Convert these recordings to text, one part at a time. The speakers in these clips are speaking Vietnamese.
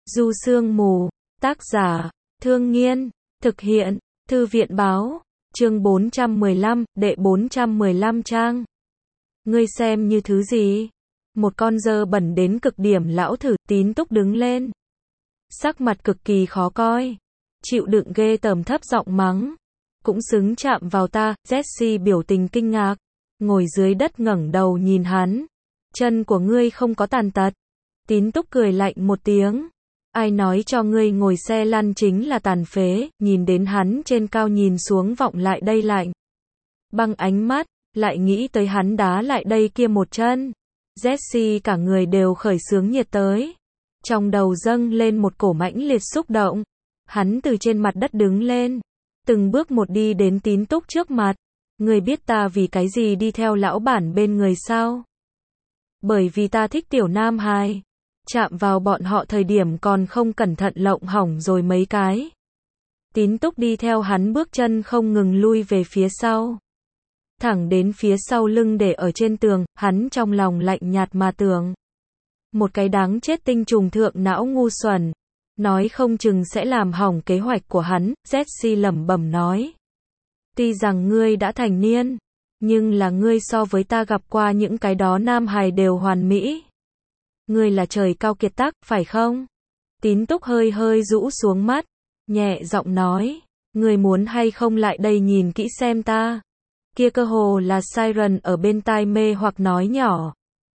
Du Sương Mù, tác giả, Thương Nghiên, thực hiện, Thư viện báo, chương 415, đệ 415 trang. Ngươi xem như thứ gì? Một con dơ bẩn đến cực điểm lão thử, Tín Túc đứng lên. Sắc mặt cực kỳ khó coi. Chịu đựng ghê tởm thấp giọng mắng. Cũng xứng chạm vào ta, Jessie biểu tình kinh ngạc. Ngồi dưới đất ngẩng đầu nhìn hắn. Chân của ngươi không có tàn tật. Tín Túc cười lạnh một tiếng. Ai nói cho ngươi ngồi xe lăn chính là tàn phế, nhìn đến hắn trên cao nhìn xuống vọng lại đây lạnh. Băng ánh mắt, lại nghĩ tới hắn đá lại đây kia một chân. Jessie cả người đều khởi xướng nhiệt tới. Trong đầu dâng lên một cổ mãnh liệt xúc động. Hắn từ trên mặt đất đứng lên. Từng bước một đi đến Tín Túc trước mặt. Ngươi biết ta vì cái gì đi theo lão bản bên người sao? Bởi vì ta thích tiểu nam hài. Chạm vào bọn họ thời điểm còn không cẩn thận lộng hỏng rồi mấy cái. Tín Túc đi theo hắn bước chân không ngừng lui về phía sau. Thẳng đến phía sau lưng để ở trên tường, hắn trong lòng lạnh nhạt mà tưởng. Một cái đáng chết tinh trùng thượng não ngu xuẩn. Nói không chừng sẽ làm hỏng kế hoạch của hắn, Jessie lẩm bẩm nói. Tuy rằng ngươi đã thành niên, nhưng là ngươi so với ta gặp qua những cái đó nam hài đều hoàn mỹ. Ngươi là trời cao kiệt tác, phải không? Tín Túc hơi hơi rũ xuống mắt, nhẹ giọng nói, ngươi muốn hay không lại đây nhìn kỹ xem ta. Kia cơ hồ là siren ở bên tai mê hoặc nói nhỏ.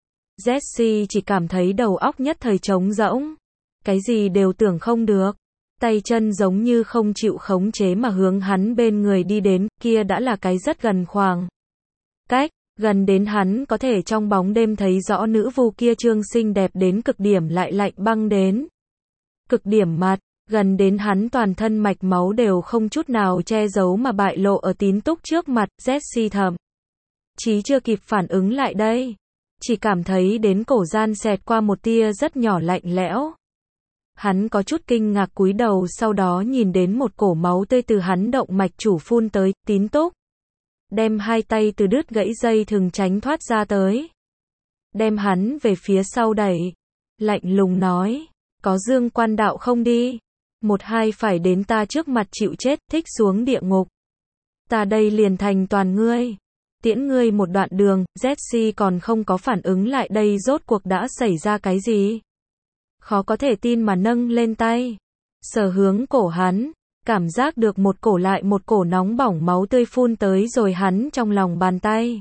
Jessie chỉ cảm thấy đầu óc nhất thời trống rỗng. Cái gì đều tưởng không được. Tay chân giống như không chịu khống chế mà hướng hắn bên người đi đến, kia đã là cái rất gần khoảng cách. Gần đến hắn có thể trong bóng đêm thấy rõ nữ vu kia trương xinh đẹp đến cực điểm lại lạnh băng đến cực điểm mặt, gần đến hắn toàn thân mạch máu đều không chút nào che giấu mà bại lộ ở Tín Túc trước mặt, Jessie thậm chí chưa kịp phản ứng lại đây, chỉ cảm thấy đến cổ gian xẹt qua một tia rất nhỏ lạnh lẽo. Hắn có chút kinh ngạc cúi đầu sau đó nhìn đến một cổ máu tươi từ hắn động mạch chủ phun tới, Tín Túc đem hai tay từ đứt gãy dây thừng tránh thoát ra tới. Đem hắn về phía sau đẩy. Lạnh lùng nói. Có dương quan đạo không đi. Một hai phải đến ta trước mặt chịu chết, thích xuống địa ngục. Ta đây liền thành toàn ngươi. Tiễn ngươi một đoạn đường, Jessie còn không có phản ứng lại đây rốt cuộc đã xảy ra cái gì. Khó có thể tin mà nâng lên tay. Sờ hướng cổ hắn. Cảm giác được một cổ lại một cổ nóng bỏng máu tươi phun tới rồi hắn trong lòng bàn tay.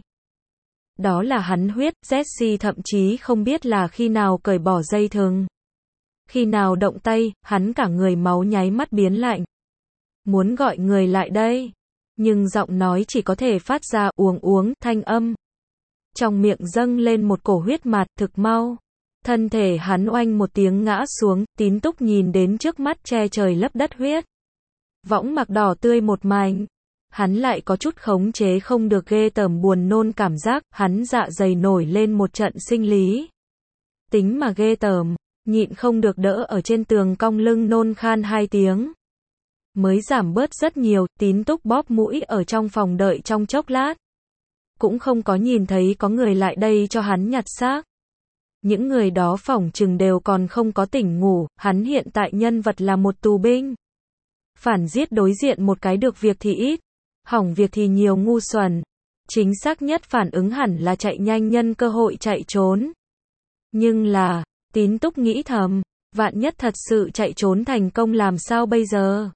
Đó là hắn huyết, Jessie thậm chí không biết là khi nào cởi bỏ dây thừng. Khi nào động tay, hắn cả người máu nháy mắt biến lạnh. Muốn gọi người lại đây. Nhưng giọng nói chỉ có thể phát ra uống thanh âm. Trong miệng dâng lên một cổ huyết mạt thực mau. Thân thể hắn oanh một tiếng ngã xuống, Tín Túc nhìn đến trước mắt che trời lấp đất huyết. Võng mạc đỏ tươi một mảnh. Hắn lại có chút khống chế không được ghê tởm buồn nôn cảm giác, hắn dạ dày nổi lên một trận sinh lý. Tính mà ghê tởm, nhịn không được đỡ ở trên tường cong lưng nôn khan hai tiếng. Mới giảm bớt rất nhiều, Tín Túc bóp mũi ở trong phòng đợi trong chốc lát. Cũng không có nhìn thấy có người lại đây cho hắn nhặt xác. Những người đó phỏng chừng đều còn không có tỉnh ngủ, hắn hiện tại nhân vật là một tù binh. Phản giết đối diện một cái được việc thì ít, hỏng việc thì nhiều ngu xuẩn. Chính xác nhất phản ứng hẳn là chạy nhanh nhân cơ hội chạy trốn. Nhưng là, Tín Túc nghĩ thầm, vạn nhất thật sự chạy trốn thành công làm sao bây giờ?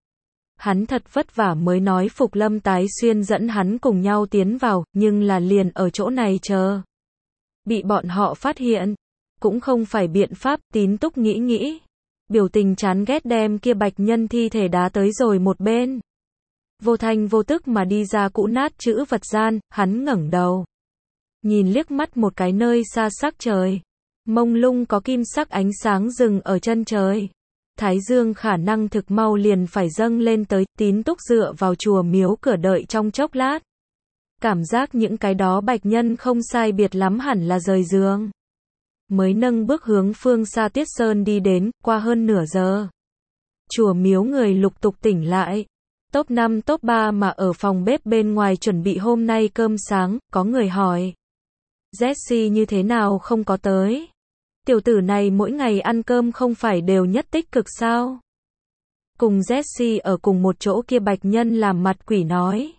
Hắn thật vất vả mới nói phục Lâm Tái Xuyên dẫn hắn cùng nhau tiến vào, nhưng là liền ở chỗ này chờ. Bị bọn họ phát hiện, cũng không phải biện pháp, Tín Túc nghĩ. Biểu tình chán ghét đem kia bạch nhân thi thể đá tới rồi một bên. Vô thanh vô tức mà đi ra cũ nát chữ vật gian, hắn ngẩng đầu. Nhìn liếc mắt một cái nơi xa sắc trời. Mông lung có kim sắc ánh sáng rừng ở chân trời. Thái dương khả năng thực mau liền phải dâng lên tới, Tín Túc dựa vào chùa miếu cửa đợi trong chốc lát. Cảm giác những cái đó bạch nhân không sai biệt lắm hẳn là rời giường. Mới nâng bước hướng phương xa Tiết Sơn đi đến, qua hơn nửa giờ. Chùa miếu người lục tục tỉnh lại. Top 5 top 3 mà ở phòng bếp bên ngoài chuẩn bị hôm nay cơm sáng, có người hỏi. Jessie như thế nào không có tới? Tiểu tử này mỗi ngày ăn cơm không phải đều nhất tích cực sao? Cùng Jessie ở cùng một chỗ kia Bạch Nhân làm mặt quỷ nói.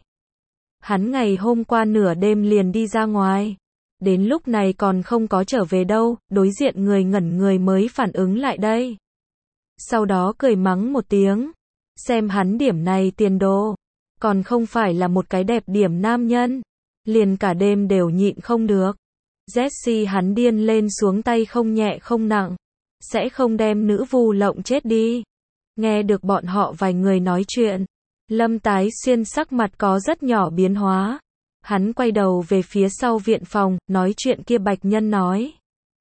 Hắn ngày hôm qua nửa đêm liền đi ra ngoài. Đến lúc này còn không có trở về đâu, đối diện người ngẩn người mới phản ứng lại đây. Sau đó cười mắng một tiếng. Xem hắn điểm này tiền đồ. Còn không phải là một cái đẹp điểm nam nhân. Liền cả đêm đều nhịn không được. Jessie hắn điên lên xuống tay không nhẹ không nặng. Sẽ không đem nữ vu lộng chết đi. Nghe được bọn họ vài người nói chuyện. Lâm Tái Xuyên sắc mặt có rất nhỏ biến hóa. Hắn quay đầu về phía sau viện phòng, nói chuyện kia Bạch Nhân nói.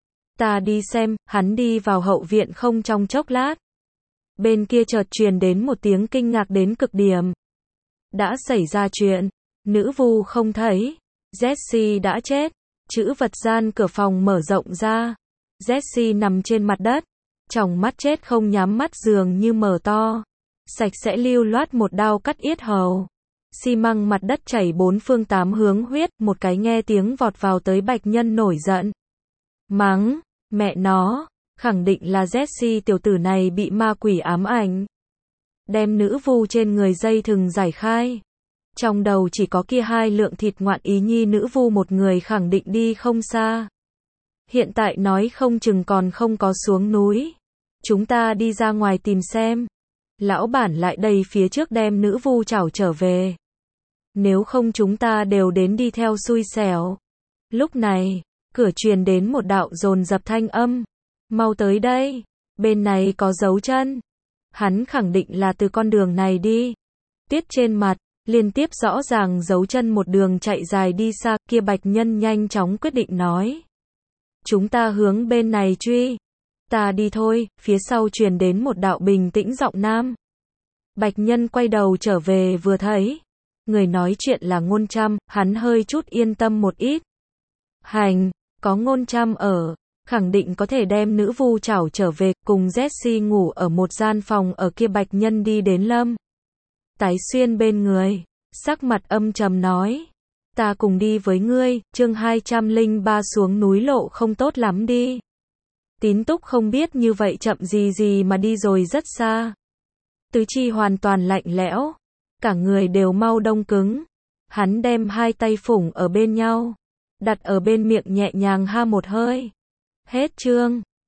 Ta đi xem, hắn đi vào hậu viện không trong chốc lát. Bên kia chợt truyền đến một tiếng kinh ngạc đến cực điểm. Đã xảy ra chuyện, nữ vu không thấy, Jessie đã chết. Chữ vật gian cửa phòng mở rộng ra. Jessie nằm trên mặt đất, tròng mắt chết không nhắm mắt dường như mở to. Sạch sẽ lưu loát một đao cắt yết hầu. Xi măng mặt đất chảy bốn phương tám hướng huyết, một cái nghe tiếng vọt vào tới Bạch Nhân nổi giận. Mắng, mẹ nó, khẳng định là Jessie tiểu tử này bị ma quỷ ám ảnh. Đem nữ vu trên người dây thừng giải khai. Trong đầu chỉ có kia hai lượng thịt ngoạn ý nhi nữ vu một người khẳng định đi không xa. Hiện tại nói không chừng còn không có xuống núi. Chúng ta đi ra ngoài tìm xem. Lão bản lại đây phía trước đem nữ vu chảo trở về. Nếu không chúng ta đều đến đi theo xui xẻo. Lúc này, cửa truyền đến một đạo dồn dập thanh âm. Mau tới đây, bên này có dấu chân. Hắn khẳng định là từ con đường này đi. Tiết trên mặt, liên tiếp rõ ràng dấu chân một đường chạy dài đi xa, kia Bạch Nhân nhanh chóng quyết định nói. Chúng ta hướng bên này truy. Ta đi thôi, phía sau truyền đến một đạo bình tĩnh giọng nam. Bạch Nhân quay đầu trở về vừa thấy. Người nói chuyện là Ngôn Trăm, hắn hơi chút yên tâm một ít. Hành, có Ngôn Trăm ở, khẳng định có thể đem nữ vu chảo trở về, cùng Jessie ngủ ở một gian phòng ở kia Bạch Nhân đi đến Lâm Tái Xuyên bên người, sắc mặt âm trầm nói. Ta cùng đi với ngươi, chương 203 xuống núi lộ không tốt lắm đi. Tín Túc không biết như vậy chậm gì mà đi rồi rất xa. Tứ chi hoàn toàn lạnh lẽo, cả người đều mau đông cứng. Hắn đem hai tay phủng ở bên nhau, đặt ở bên miệng nhẹ nhàng ha một hơi. Hết chương.